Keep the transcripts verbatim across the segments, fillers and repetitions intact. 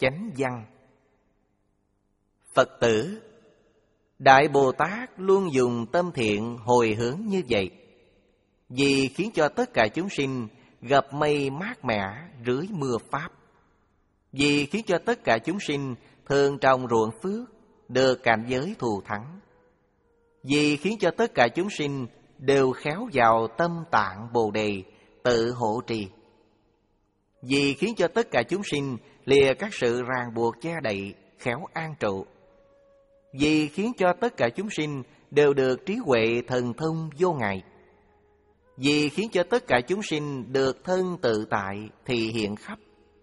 chánh văn. Phật tử, Đại Bồ Tát luôn dùng tâm thiện hồi hướng như vậy, vì khiến cho tất cả chúng sinh gặp mây mát mẻ rưới mưa pháp, vì khiến cho tất cả chúng sinh thường trồng ruộng phước được cảnh giới thù thắng, vì khiến cho tất cả chúng sinh đều khéo vào tâm tạng Bồ Đề tự hộ trì, vì khiến cho tất cả chúng sinh lìa các sự ràng buộc che đậy khéo an trụ, vì khiến cho tất cả chúng sinh đều được trí huệ thần thông vô ngại, vì khiến cho tất cả chúng sinh được thân tự tại thì hiện khắp,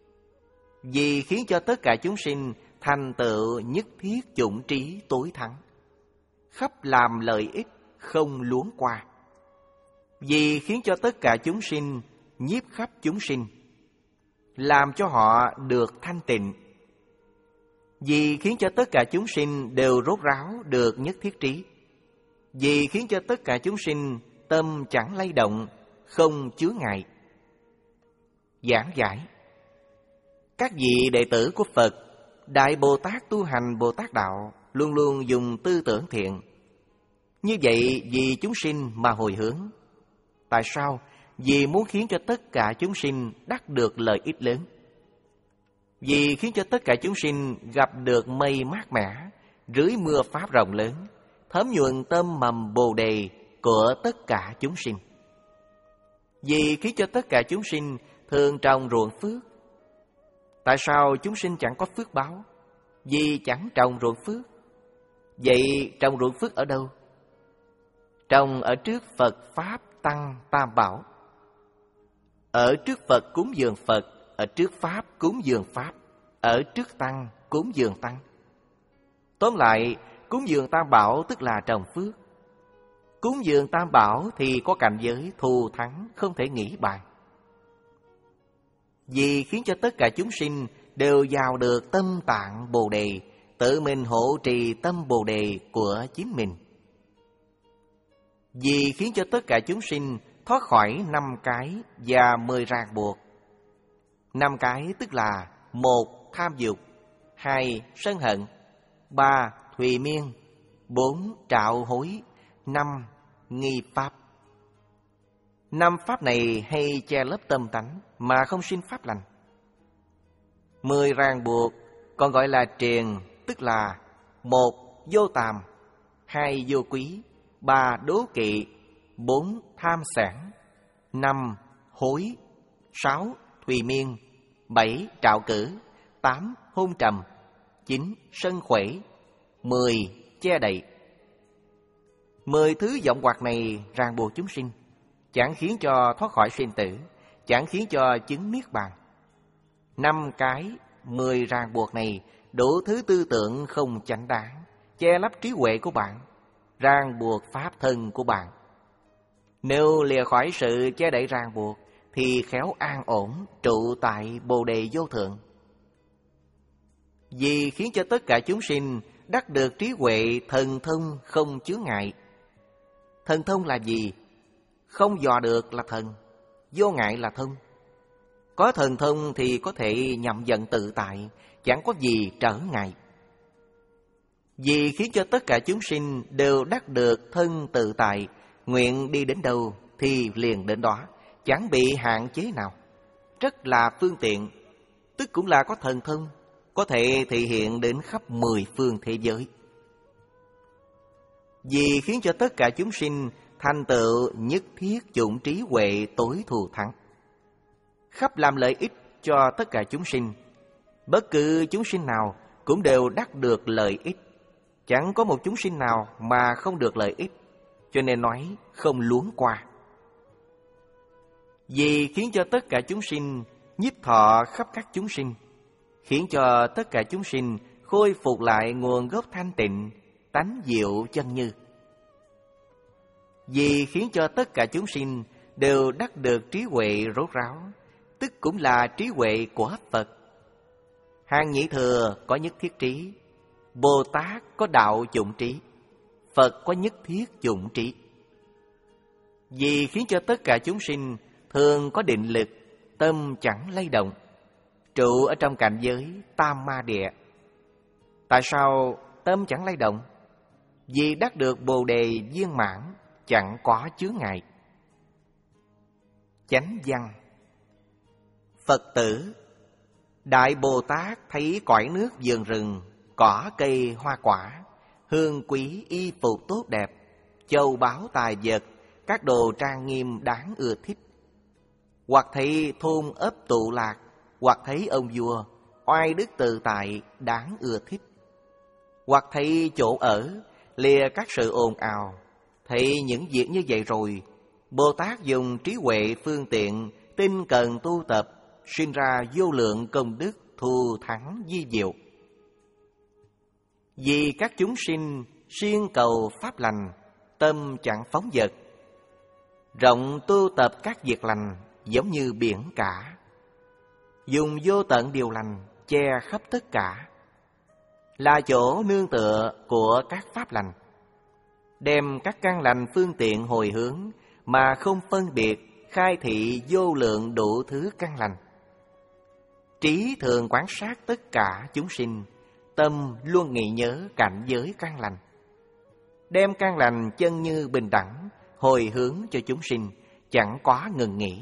vì khiến cho tất cả chúng sinh thành tựu nhất thiết chủng trí tối thắng, khắp làm lợi ích không luống qua, vì khiến cho tất cả chúng sinh nhiếp khắp chúng sinh, làm cho họ được thanh tịnh, vì khiến cho tất cả chúng sinh đều rốt ráo được nhất thiết trí, vì khiến cho tất cả chúng sinh tâm chẳng lay động, không chướng ngại. Giảng giải: các vị đệ tử của Phật, Đại Bồ Tát tu hành Bồ Tát Đạo luôn luôn dùng tư tưởng thiện. Như vậy vì chúng sinh mà hồi hướng. Tại sao? Vì muốn khiến cho tất cả chúng sinh đắc được lợi ích lớn, vì khiến cho tất cả chúng sinh gặp được mây mát mẻ rưới mưa pháp rộng lớn, thấm nhuần tâm mầm Bồ Đề của tất cả chúng sinh, vì khiến cho tất cả chúng sinh thường trồng ruộng phước. Tại sao chúng sinh chẳng có phước báo? Vì chẳng trồng ruộng phước. Vậy trồng ruộng phước ở đâu? Trồng ở trước Phật, Pháp, Tăng, Tam Bảo. Ở trước Phật cúng dường Phật, ở trước Pháp cúng dường Pháp, ở trước Tăng cúng dường Tăng. Tóm lại, cúng dường Tam Bảo tức là trồng phước. Cúng dường Tam Bảo thì có cảnh giới thù thắng không thể nghĩ bàn, vì khiến cho tất cả chúng sinh đều vào được tâm tạng Bồ Đề, tự mình hộ trì tâm Bồ Đề của chính mình, vì khiến cho tất cả chúng sinh thoát khỏi năm cái và mười ràng buộc. Năm cái tức là: một tham dục, hai sân hận, ba thùy miên, bốn trạo hối, năm nghi pháp. Năm pháp này hay che lấp tâm tánh mà không sinh pháp lành. Mười ràng buộc còn gọi là triền, tức là: một vô tàm, hai vô quý, ba đố kỵ, bốn tham sản, năm hối, sáu thùy miên, bảy trạo cử, tám hôn trầm, chín sân khuẩy, mười che đậy. Mười thứ vọng hoặc này ràng buộc chúng sinh, chẳng khiến cho thoát khỏi sinh tử, chẳng khiến cho chứng niết bàn. Năm cái mười ràng buộc này đủ thứ tư tưởng không chánh đáng, che lấp trí huệ của bạn, ràng buộc pháp thân của bạn. Nếu lìa khỏi sự che đậy ràng buộc thì khéo an ổn trụ tại Bồ Đề vô thượng. Vì khiến cho tất cả chúng sinh đắc được trí huệ thần thông không chướng ngại. Thần thông là gì? Không dò được là thần, vô ngại là thông. Có thần thông thì có thể nhậm vận tự tại, chẳng có gì trở ngại. Vì khiến cho tất cả chúng sinh đều đắc được thân tự tại, nguyện đi đến đâu thì liền đến đó, chẳng bị hạn chế nào. Rất là phương tiện, tức cũng là có thần thông, có thể thể hiện đến khắp mười phương thế giới. Vì khiến cho tất cả chúng sinh thành tựu nhất thiết chủng trí huệ tối thù thắng, khắp làm lợi ích cho tất cả chúng sinh. Bất cứ chúng sinh nào cũng đều đắc được lợi ích, chẳng có một chúng sinh nào mà không được lợi ích, cho nên nói không luống qua. Vì khiến cho tất cả chúng sinh nhiếp thọ khắp các chúng sinh, khiến cho tất cả chúng sinh khôi phục lại nguồn gốc thanh tịnh, tánh diệu chân như. Vì khiến cho tất cả chúng sinh đều đắc được trí huệ rốt ráo, tức cũng là trí huệ của Phật. Hàng nhị thừa có nhất thiết trí, Bồ Tát có đạo chủng trí, Phật có nhất thiết chủng trí. Vì khiến cho tất cả chúng sinh thường có định lực, tâm chẳng lay động, trụ ở trong cảnh giới tam ma địa. Tại sao tâm chẳng lay động? Vì đắc được Bồ đề viên mãn, chẳng có chướng ngại. Chánh văn. Phật tử, Đại Bồ Tát thấy cõi nước vườn rừng, cỏ cây hoa quả, hương quý y phục tốt đẹp, châu báu tài vật, các đồ trang nghiêm đáng ưa thích. Hoặc thấy thôn ấp tụ lạc, hoặc thấy ông vua oai đức tự tại đáng ưa thích. Hoặc thấy chỗ ở lìa các sự ồn ào. Thấy những việc như vậy rồi, Bồ Tát dùng trí huệ phương tiện, tinh cần tu tập, sinh ra vô lượng công đức, thù thắng vi diệu. Vì các chúng sinh siêng cầu pháp lành, tâm chẳng phóng dật, rộng tu tập các việc lành giống như biển cả, dùng vô tận điều lành che khắp tất cả, là chỗ nương tựa của các pháp lành. Đem các căn lành phương tiện hồi hướng mà không phân biệt, khai thị vô lượng đủ thứ căn lành. Trí thường quan sát tất cả chúng sinh, tâm luôn nghĩ nhớ cảnh giới căn lành. Đem căn lành chân như bình đẳng hồi hướng cho chúng sinh, chẳng có ngừng nghỉ.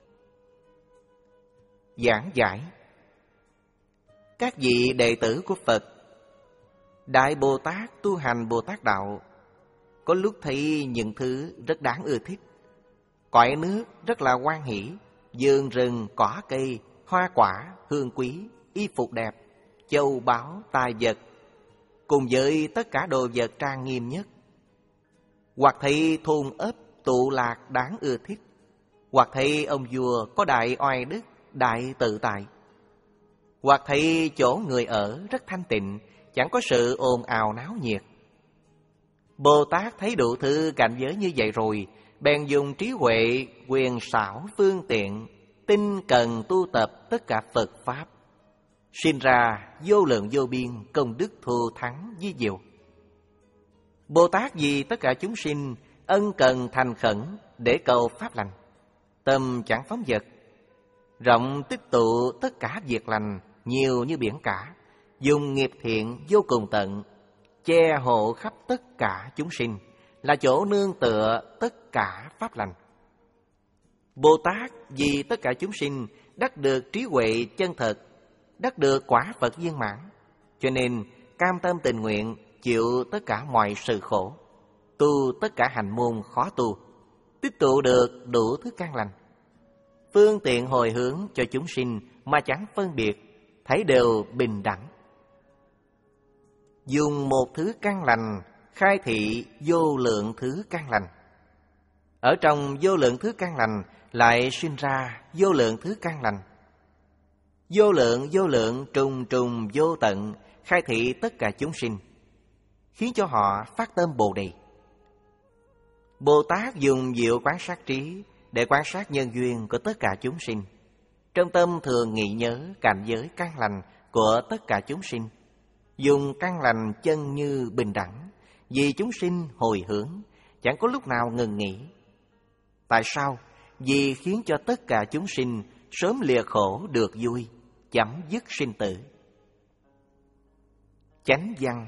Giảng giải. Các vị đệ tử của Phật, Đại Bồ Tát tu hành Bồ Tát đạo, có lúc thấy những thứ rất đáng ưa thích. Cõi nước rất là hoan hỷ, vườn rừng, cỏ cây, hoa quả, hương quý, y phục đẹp, châu báu, tài vật, cùng với tất cả đồ vật trang nghiêm nhất. Hoặc thấy thôn ấp tụ lạc đáng ưa thích, hoặc thấy ông vua có đại oai đức, đại tự tại, hoặc thấy chỗ người ở rất thanh tịnh, chẳng có sự ồn ào náo nhiệt. Bồ Tát thấy đủ thứ cảnh giới như vậy rồi, bèn dùng trí huệ quyền xảo phương tiện, tinh cần tu tập tất cả Phật Pháp, sinh ra vô lượng vô biên công đức thù thắng vi diệu. Bồ Tát vì tất cả chúng sinh ân cần thành khẩn để cầu pháp lành, tâm chẳng phóng dật, rộng tích tụ tất cả việc lành nhiều như biển cả, dùng nghiệp thiện vô cùng tận, che hộ khắp tất cả chúng sinh, là chỗ nương tựa tất cả pháp lành. Bồ Tát vì tất cả chúng sinh đắc được trí huệ chân thật, đắc được quả Phật viên mãn, cho nên cam tâm tình nguyện chịu tất cả mọi sự khổ, tu tất cả hành môn khó tu, tích tụ được đủ thứ căn lành, phương tiện hồi hướng cho chúng sinh mà chẳng phân biệt, thấy đều bình đẳng. Dùng một thứ căn lành khai thị vô lượng thứ căn lành. Ở trong vô lượng thứ căn lành lại sinh ra vô lượng thứ căn lành. Vô lượng vô lượng trùng trùng vô tận khai thị tất cả chúng sinh, khiến cho họ phát tâm Bồ đề. Bồ Tát dùng diệu quán sát trí để quan sát nhân duyên của tất cả chúng sinh, trong tâm thường nghĩ nhớ cảnh giới căn lành của tất cả chúng sinh, dùng căn lành chân như bình đẳng, vì chúng sinh hồi hướng, chẳng có lúc nào ngừng nghỉ. Tại sao? Vì khiến cho tất cả chúng sinh sớm lìa khổ được vui, chấm dứt sinh tử. Chánh văn.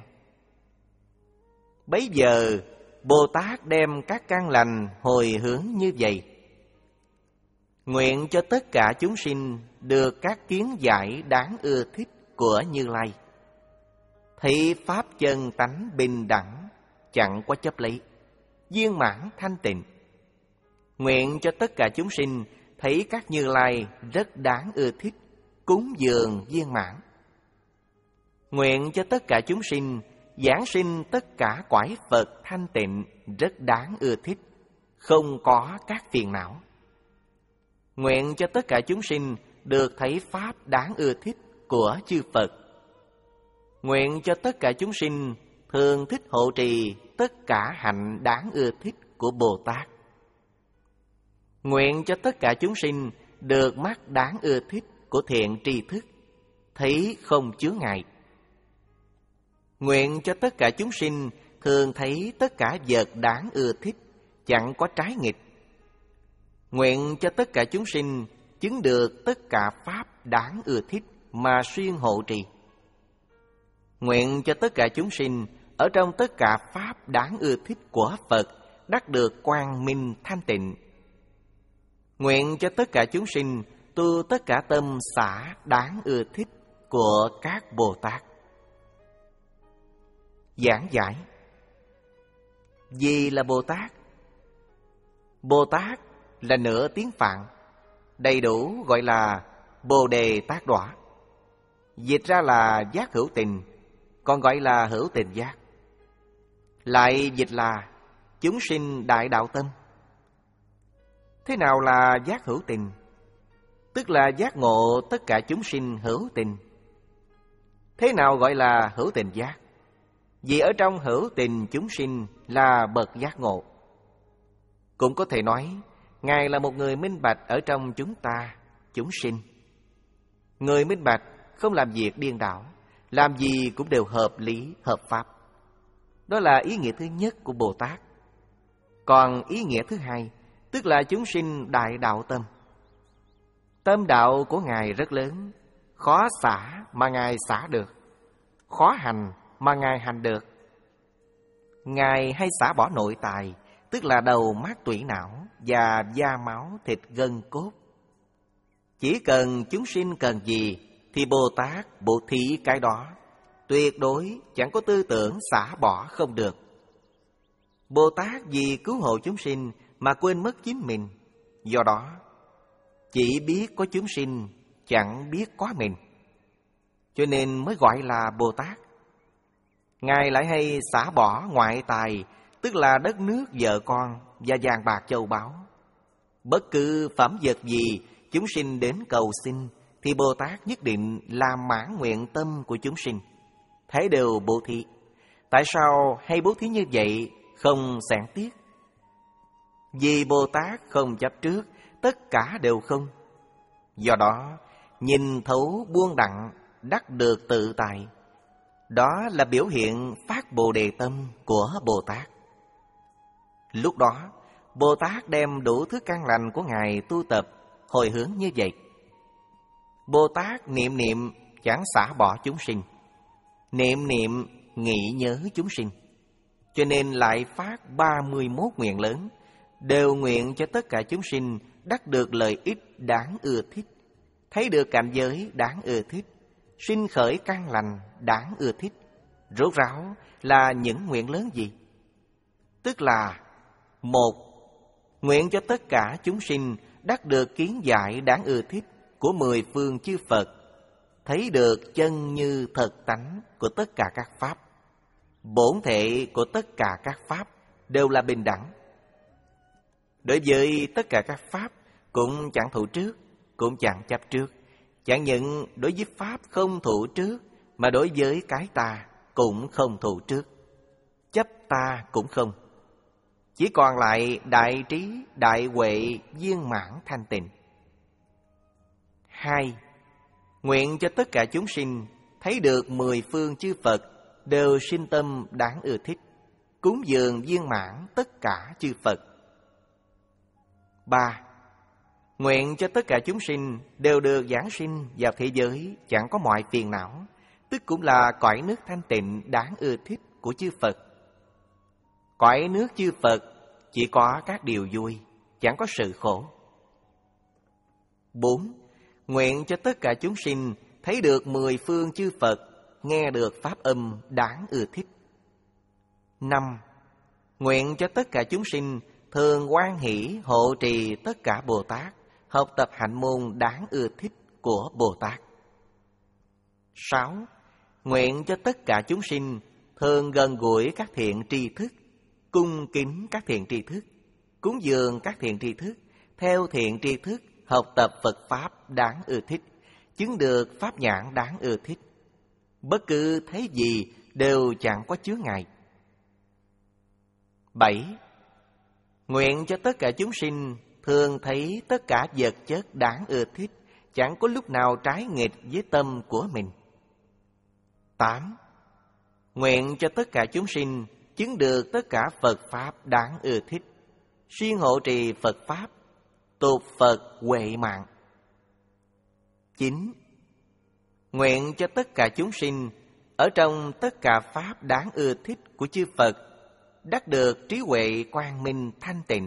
Bấy giờ Bồ Tát đem các căn lành hồi hướng như vậy, nguyện cho tất cả chúng sinh được các kiến giải đáng ưa thích của Như Lai, thị pháp chân tánh bình đẳng, chẳng có chấp lấy, viên mãn thanh tịnh. Nguyện cho tất cả chúng sinh thấy các Như Lai rất đáng ưa thích, cúng dường viên mãn. Nguyện cho tất cả chúng sinh giảng sinh tất cả quải Phật thanh tịnh rất đáng ưa thích, không có các phiền não. Nguyện cho tất cả chúng sinh được thấy pháp đáng ưa thích của chư Phật. Nguyện cho tất cả chúng sinh thường thích hộ trì tất cả hạnh đáng ưa thích của Bồ Tát. Nguyện cho tất cả chúng sinh được mắt đáng ưa thích của thiện tri thức, thấy không chướng ngại. Nguyện cho tất cả chúng sinh thường thấy tất cả vật đáng ưa thích, chẳng có trái nghịch. Nguyện cho tất cả chúng sinh chứng được tất cả pháp đáng ưa thích, mà xuyên hộ trì. Nguyện cho tất cả chúng sinh ở trong tất cả pháp đáng ưa thích của Phật đắc được quang minh thanh tịnh. Nguyện cho tất cả chúng sinh tu tất cả tâm xả đáng ưa thích của các Bồ Tát. Giảng giải. Gì là Bồ Tát? Bồ Tát là nửa tiếng Phạn, đầy đủ gọi là Bồ Đề Tát Đọa. Dịch ra là giác hữu tình, còn gọi là hữu tình giác. Lại dịch là chúng sinh đại đạo tâm. Thế nào là giác hữu tình? Tức là giác ngộ tất cả chúng sinh hữu tình. Thế nào gọi là hữu tình giác? Vì ở trong hữu tình chúng sinh là bậc giác ngộ. Cũng có thể nói, Ngài là một người minh bạch ở trong chúng ta, chúng sinh. Người minh bạch không làm việc điên đảo, làm gì cũng đều hợp lý, hợp pháp. Đó là ý nghĩa thứ nhất của Bồ Tát. Còn ý nghĩa thứ hai, tức là chúng sinh đại đạo tâm. Tâm đạo của Ngài rất lớn, khó xả mà Ngài xả được, khó hành mà Ngài hành được. Ngài hay xả bỏ nội tài, tức là đầu mắt tủy não và da máu thịt gân cốt. Chỉ cần chúng sinh cần gì thì Bồ Tát bố thí cái đó, tuyệt đối chẳng có tư tưởng xả bỏ không được. Bồ Tát vì cứu hộ chúng sinh mà quên mất chính mình, do đó chỉ biết có chúng sinh, chẳng biết có mình, cho nên mới gọi là Bồ Tát. Ngài lại hay xả bỏ ngoại tài, tức là đất nước vợ con và vàng bạc châu báu. Bất cứ phẩm vật gì chúng sinh đến cầu xin thì Bồ Tát nhất định làm mãn nguyện tâm của chúng sinh, thế đều bố thí. Tại sao hay bố thí như vậy, không xẻn tiếc? Vì Bồ Tát không chấp trước, tất cả đều không. Do đó, nhìn thấu buông đặng, đắc được tự tại. Đó là biểu hiện phát Bồ Đề tâm của Bồ Tát. Lúc đó, Bồ Tát đem đủ thứ căn lành của Ngài tu tập, hồi hướng như vậy. Bồ Tát niệm niệm chẳng xả bỏ chúng sinh, niệm niệm nghĩ nhớ chúng sinh, cho nên lại phát ba mươi mốt nguyện lớn, đều nguyện cho tất cả chúng sinh đắc được lợi ích đáng ưa thích, thấy được cảnh giới đáng ưa thích, sinh khởi căn lành đáng ưa thích. Rốt ráo là những nguyện lớn gì? Tức là: một, nguyện cho tất cả chúng sinh đắc được kiến giải đáng ưa thích của mười phương chư Phật, thấy được chân như thật tánh của tất cả các pháp, bổn thể của tất cả các pháp đều là bình đẳng. Đối với tất cả các pháp cũng chẳng thủ trước, cũng chẳng chấp trước. Chẳng những đối với pháp không thủ trước, mà đối với cái ta cũng không thủ trước, chấp ta cũng không. Chỉ còn lại đại trí, đại huệ, viên mãn thanh tịnh. Hai, nguyện cho tất cả chúng sinh thấy được mười phương chư Phật đều sinh tâm đáng ưa thích, cúng dường viên mãn tất cả chư Phật. Ba, nguyện cho tất cả chúng sinh đều được giáng sinh vào thế giới chẳng có mọi phiền não, tức cũng là cõi nước thanh tịnh đáng ưa thích của chư Phật. Cõi nước chư Phật chỉ có các điều vui, chẳng có sự khổ. Bốn, nguyện cho tất cả chúng sinh thấy được mười phương chư Phật, nghe được pháp âm đáng ưa thích. Năm, nguyện cho tất cả chúng sinh thường hoan hỷ hộ trì tất cả Bồ Tát, học tập hạnh môn đáng ưa thích của Bồ Tát. Sáu, nguyện cho tất cả chúng sinh thường gần gũi các thiện tri thức, cung kính các thiện tri thức, cúng dường các thiện tri thức, theo thiện tri thức học tập Phật Pháp đáng ưa thích, chứng được Pháp nhãn đáng ưa thích. Bất cứ thấy gì đều chẳng có chướng ngại. Bảy, nguyện cho tất cả chúng sinh thường thấy tất cả vật chất đáng ưa thích, chẳng có lúc nào trái nghịch với tâm của mình. Tám, nguyện cho tất cả chúng sinh chứng được tất cả Phật Pháp đáng ưa thích, xuyên hộ trì Phật Pháp, tục Phật huệ mạng. Chín, Nguyện cho tất cả chúng sinh ở trong tất cả pháp đáng ưa thích của chư Phật đắc được trí huệ quang minh thanh tịnh.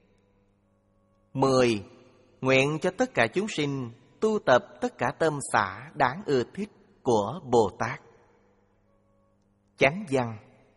Mười. Nguyện cho tất cả chúng sinh tu tập tất cả tâm xả đáng ưa thích của Bồ Tát. Chánh văn.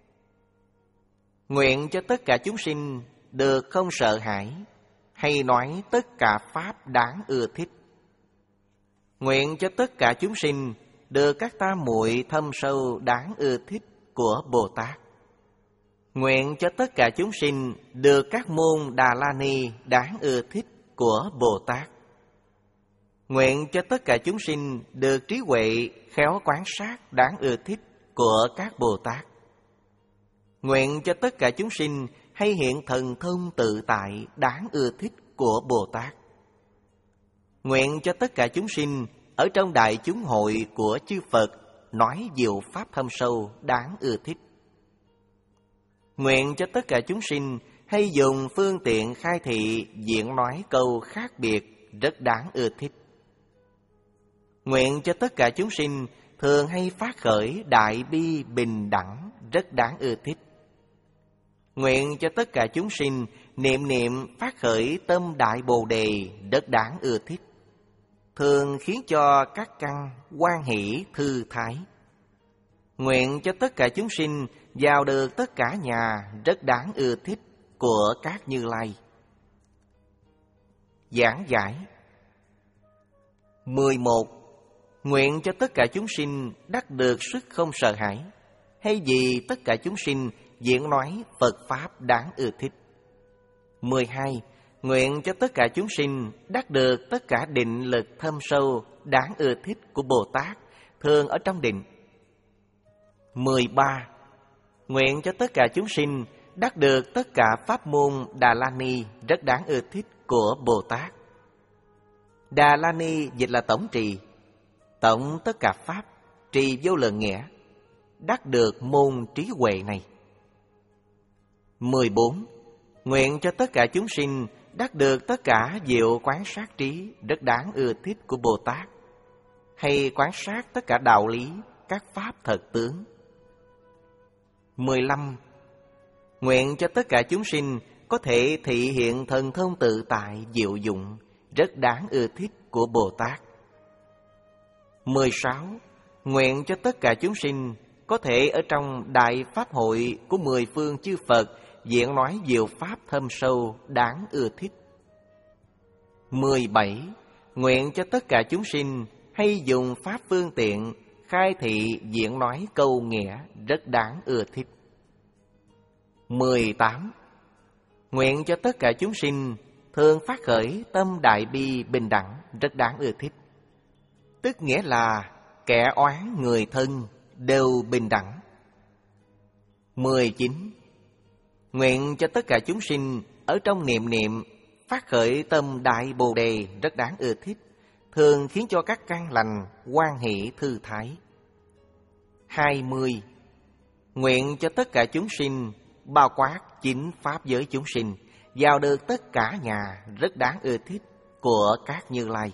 Nguyện cho tất cả chúng sinh được không sợ hãi, hay nói tất cả pháp đáng ưa thích. Nguyện cho tất cả chúng sinh được các tam muội thâm sâu đáng ưa thích của Bồ Tát. Nguyện cho tất cả chúng sinh được các môn Đà La Ni đáng ưa thích của Bồ Tát. Nguyện cho tất cả chúng sinh được trí huệ khéo quán sát đáng ưa thích của các Bồ Tát. Nguyện cho tất cả chúng sinh hay hiện thần thông tự tại đáng ưa thích của Bồ Tát. Nguyện cho tất cả chúng sinh ở trong đại chúng hội của chư Phật nói diệu pháp thâm sâu đáng ưa thích. Nguyện cho tất cả chúng sinh hay dùng phương tiện khai thị diễn nói câu khác biệt rất đáng ưa thích. Nguyện cho tất cả chúng sinh thường hay phát khởi đại bi bình đẳng rất đáng ưa thích. Nguyện cho tất cả chúng sinh niệm niệm phát khởi tâm đại bồ đề rất đáng ưa thích, thường khiến cho các căn hoan hỷ thư thái. Nguyện cho tất cả chúng sinh vào được tất cả nhà rất đáng ưa thích của các Như Lai. Giảng giải. Mười một. Nguyện cho tất cả chúng sinh đắc được sức không sợ hãi, hay vì tất cả chúng sinh diễn nói Phật Pháp đáng ưa thích. Mười hai. Nguyện cho tất cả chúng sinh đắc được tất cả định lực thâm sâu đáng ưa thích của Bồ Tát, thường ở trong định. Mười ba. Nguyện cho tất cả chúng sinh đắc được tất cả pháp môn Đà La Ni rất đáng ưa thích của Bồ Tát. Đà La Ni dịch là tổng trì, tổng tất cả pháp, trì vô lượng nghĩa, đắc được môn trí huệ này. Mười bốn. Nguyện cho tất cả chúng sinh đắc được tất cả diệu quán sát trí rất đáng ưa thích của Bồ Tát, hay quán sát tất cả đạo lý, các pháp thật tướng. Mười lăm. Nguyện cho tất cả chúng sinh có thể thị hiện thần thông tự tại diệu dụng rất đáng ưa thích của Bồ Tát. Mười sáu. Nguyện cho tất cả chúng sinh có thể ở trong đại pháp hội của mười phương chư Phật diễn nói diệu pháp thâm sâu đáng ưa thích. Mười bảy. Nguyện cho tất cả chúng sinh hay dùng pháp phương tiện khai thị diễn nói câu nghĩa rất đáng ưa thích. Mười tám. Nguyện cho tất cả chúng sinh thường phát khởi tâm đại bi bình đẳng rất đáng ưa thích, tức nghĩa là kẻ oán người thân đều bình đẳng. Mười chín. Nguyện cho tất cả chúng sinh ở trong niệm niệm phát khởi tâm đại bồ đề rất đáng ưa thích, thường khiến cho các căn lành hoan hỷ thư thái. Hai mươi. Nguyện cho tất cả chúng sinh bao quát chính pháp giới chúng sinh vào được tất cả nhà rất đáng ưa thích của các Như Lai.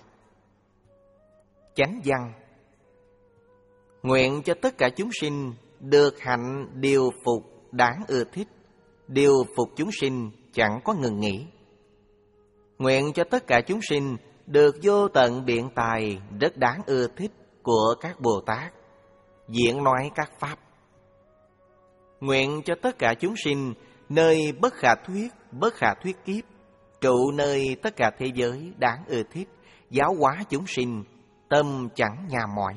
Chánh văn. Nguyện cho tất cả chúng sinh được hạnh điều phục đáng ưa thích, điều phục chúng sinh chẳng có ngừng nghỉ. Nguyện cho tất cả chúng sinh được vô tận biện tài rất đáng ưa thích của các Bồ Tát, diễn nói các pháp. Nguyện cho tất cả chúng sinh nơi bất khả thuyết, bất khả thuyết kiếp, trụ nơi tất cả thế giới đáng ưa thích, giáo hóa chúng sinh, tâm chẳng nhà mỏi.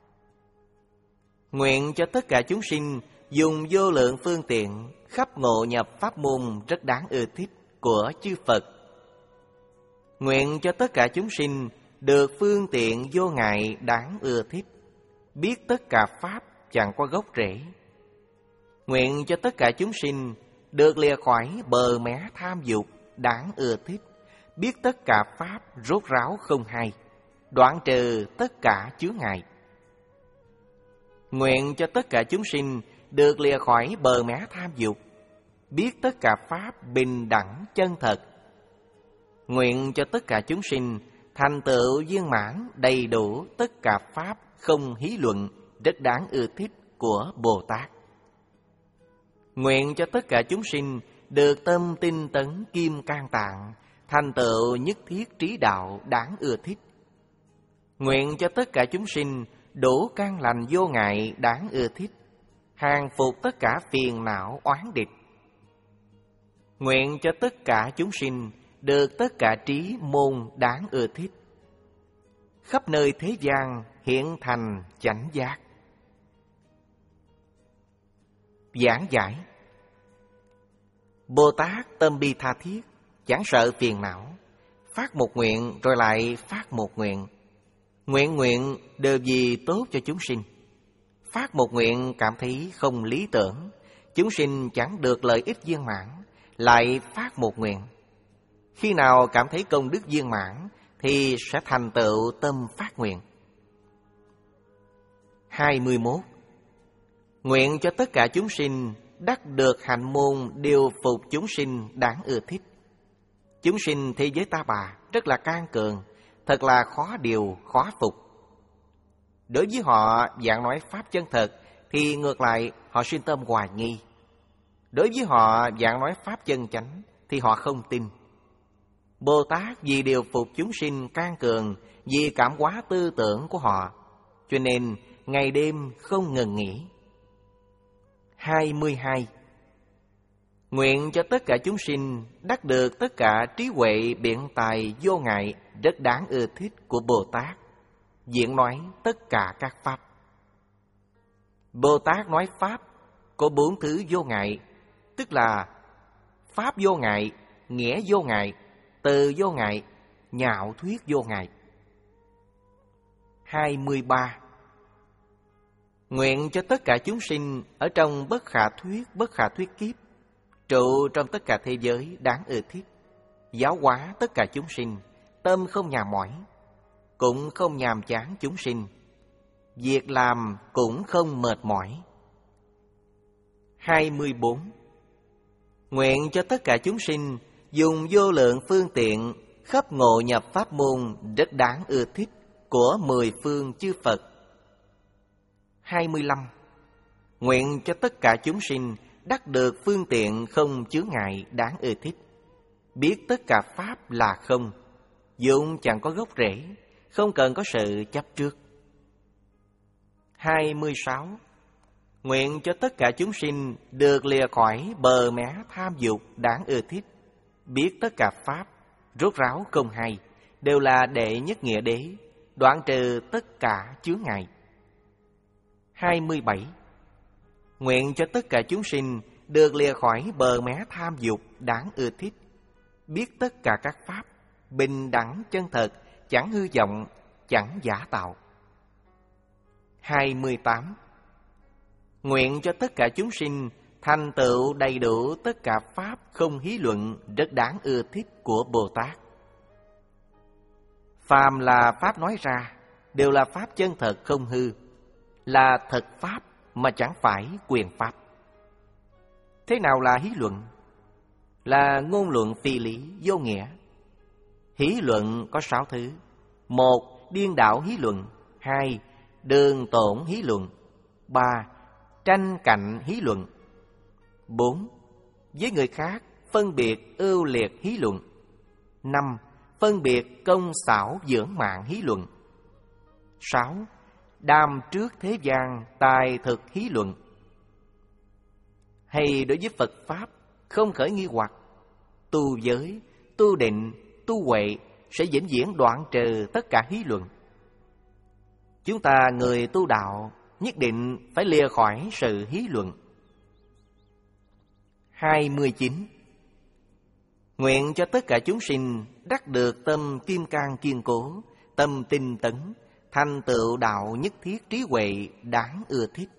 Nguyện cho tất cả chúng sinh dùng vô lượng phương tiện khắp ngộ nhập pháp môn rất đáng ưa thích của chư Phật. Nguyện cho tất cả chúng sinh được phương tiện vô ngại đáng ưa thích, biết tất cả pháp chẳng có gốc rễ. Nguyện cho tất cả chúng sinh được lìa khỏi bờ mé tham dục đáng ưa thích, biết tất cả pháp rốt ráo không hay, đoạn trừ tất cả chướng ngại. Nguyện cho tất cả chúng sinh được lìa khỏi bờ mé tham dục, biết tất cả pháp bình đẳng chân thật. Nguyện cho tất cả chúng sinh thành tựu viên mãn đầy đủ tất cả pháp không hí luận, rất đáng ưa thích của Bồ Tát. Nguyện cho tất cả chúng sinh được tâm tinh tấn kim cang tạng, thành tựu nhất thiết trí đạo đáng ưa thích. Nguyện cho tất cả chúng sinh đủ căn lành vô ngại đáng ưa thích, hàng phục tất cả phiền não oán địch. Nguyện cho tất cả chúng sinh được tất cả trí môn đáng ưa thích, khắp nơi thế gian hiện thành chánh giác. Giảng giải: Bồ Tát tâm bi tha thiết, chẳng sợ phiền não, phát một nguyện rồi lại phát một nguyện. Nguyện nguyện đều vì tốt cho chúng sinh. Phát một nguyện cảm thấy không lý tưởng, chúng sinh chẳng được lợi ích viên mãn, lại phát một nguyện. Khi nào cảm thấy công đức viên mãn thì sẽ thành tựu tâm phát nguyện. hai mươi mốt. Nguyện cho tất cả chúng sinh đắc được hạnh môn điều phục chúng sinh đáng ưa thích. Chúng sinh thế giới ta bà rất là can cường, thật là khó điều, khó phục. Đối với họ giảng nói pháp chân thật thì ngược lại họ sinh tâm hoài nghi. Đối với họ giảng nói pháp chân chánh thì họ không tin. Bồ Tát vì điều phục chúng sinh can cường, vì cảm hóa tư tưởng của họ, cho nên ngày đêm không ngừng nghỉ. hai mươi hai. Nguyện cho tất cả chúng sinh đắc được tất cả trí huệ biện tài vô ngại rất đáng ưa thích của Bồ Tát, diễn nói tất cả các pháp. Bồ Tát nói pháp có bốn thứ vô ngại, tức là pháp vô ngại, nghĩa vô ngại, từ vô ngại, nhạo thuyết vô ngại. hai mươi ba. Nguyện cho tất cả chúng sinh ở trong bất khả thuyết, bất khả thuyết kiếp, trụ trong tất cả thế giới đáng ưa thích, giáo hóa tất cả chúng sinh, tâm không nhàm mỏi, cũng không nhàm chán chúng sinh, việc làm cũng không mệt mỏi. hai mươi bốn. Nguyện cho tất cả chúng sinh dùng vô lượng phương tiện khắp ngộ nhập pháp môn rất đáng ưa thích của mười phương chư Phật. hai mươi lăm. Nguyện cho tất cả chúng sinh đắc được phương tiện không chướng ngại đáng ưa thích, biết tất cả pháp là không, dụng chẳng có gốc rễ, không cần có sự chấp trước. hai mươi sáu. Nguyện cho tất cả chúng sinh được lìa khỏi bờ mé tham dục đáng ưa thích, biết tất cả pháp rốt ráo không hay, đều là đệ nhất nghĩa đế, đoạn trừ tất cả chướng ngại. hai mươi bảy. Nguyện cho tất cả chúng sinh được lìa khỏi bờ mé tham dục đáng ưa thích, biết tất cả các pháp bình đẳng chân thật, chẳng hư vọng, chẳng giả tạo. hai mươi tám. Nguyện cho tất cả chúng sinh thành tựu đầy đủ tất cả pháp không hí luận rất đáng ưa thích của Bồ Tát. Phàm là pháp nói ra đều là pháp chân thật không hư, là thật pháp mà chẳng phải quyền pháp. Thế nào là hí luận? Là ngôn luận phi lý vô nghĩa. Hí luận có sáu thứ: một, điên đảo hí luận; hai, đường tổn hí luận; ba, tranh cạnh hí luận; bốn, với người khác phân biệt ưu liệt hí luận; năm, phân biệt công xảo dưỡng mạng hí luận; sáu, đàm trước thế gian tài thực hí luận. Hay đối với Phật Pháp không khởi nghi hoặc, tu giới, tu định, tu huệ sẽ vĩnh viễn đoạn trừ tất cả hí luận. Chúng ta người tu đạo nhất định phải lìa khỏi sự hí luận. hai mươi chín. Nguyện cho tất cả chúng sinh đắc được tâm kim cang kiên cố, tâm tinh tấn, thành tựu đạo nhất thiết trí huệ đáng ưa thích.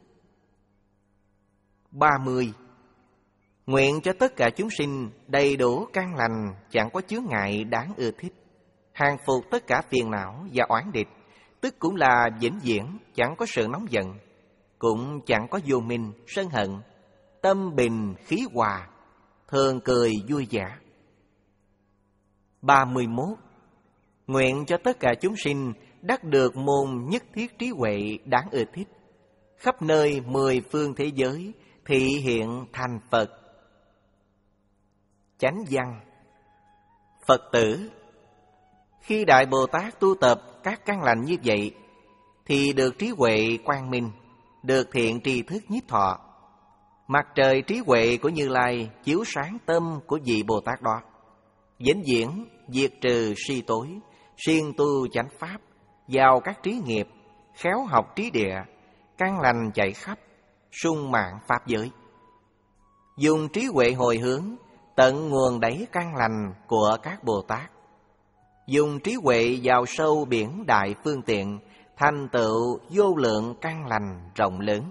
ba mươi. Nguyện cho tất cả chúng sinh đầy đủ căn lành, chẳng có chướng ngại đáng ưa thích, hàng phục tất cả phiền não và oán địch, tức cũng là vĩnh viễn chẳng có sự nóng giận, cũng chẳng có vô minh sân hận, tâm bình khí hòa, thường cười vui vẻ. ba mươi mốt. Nguyện cho tất cả chúng sinh đắc được môn nhất thiết trí huệ đáng ưa thích, khắp nơi mười phương thế giới thị hiện thành Phật. Chánh văn. Phật tử, khi Đại Bồ Tát tu tập các căn lành như vậy, thì được trí huệ quang minh, được thiện tri thức nhiếp thọ. Mặt trời trí huệ của Như Lai chiếu sáng tâm của vị Bồ Tát đó, vĩnh viễn diệt trừ si tối, siêng tu chánh pháp, vào các trí nghiệp, khéo học trí địa, căn lành chạy khắp, sung mạng pháp giới. Dùng trí huệ hồi hướng, tận nguồn đẩy căn lành của các Bồ Tát. Dùng trí huệ vào sâu biển đại phương tiện, thành tựu vô lượng căn lành rộng lớn.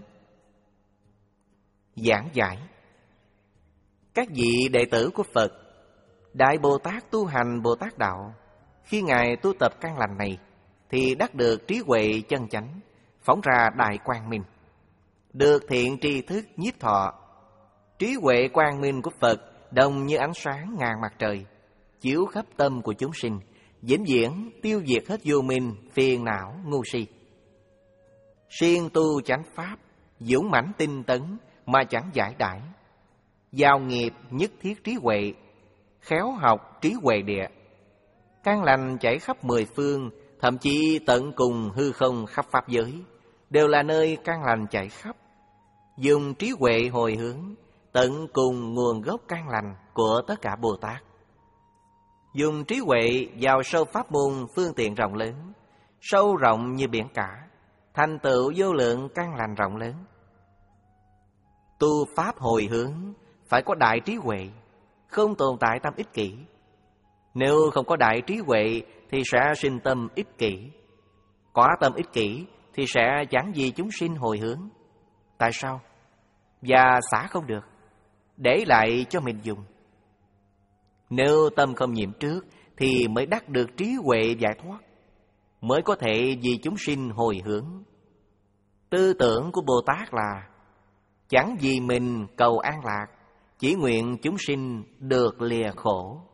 Giảng giải. Các vị đệ tử của Phật, Đại Bồ Tát tu hành Bồ Tát Đạo, khi Ngài tu tập căn lành này, thì đắc được trí huệ chân chánh, phóng ra đại quang minh, được thiện tri thức nhiếp thọ. Trí huệ quang minh của Phật đồng như ánh sáng ngàn mặt trời, chiếu khắp tâm của chúng sinh, vĩnh viễn tiêu diệt hết vô minh, phiền não, ngu si. Siêng tu chánh pháp, dũng mãnh tinh tấn mà chẳng giải đãi. Giao nghiệp nhất thiết trí huệ, khéo học trí huệ địa. Căn lành chảy khắp mười phương, thậm chí tận cùng hư không khắp pháp giới, đều là nơi căn lành chảy khắp. Dùng trí huệ hồi hướng, tận cùng nguồn gốc căn lành của tất cả Bồ Tát. Dùng trí huệ vào sâu pháp môn phương tiện rộng lớn, sâu rộng như biển cả, thành tựu vô lượng căn lành rộng lớn. Tu pháp hồi hướng phải có đại trí huệ, không tồn tại tâm ích kỷ. Nếu không có đại trí huệ thì sẽ sinh tâm ích kỷ. Có tâm ích kỷ thì sẽ chẳng gì chúng sinh hồi hướng. Tại sao? Và xả không được, để lại cho mình dùng. Nếu tâm không nhiễm trước thì mới đắc được trí huệ giải thoát, mới có thể vì chúng sinh hồi hướng. Tư tưởng của Bồ Tát là chẳng vì mình cầu an lạc, chỉ nguyện chúng sinh được lìa khổ.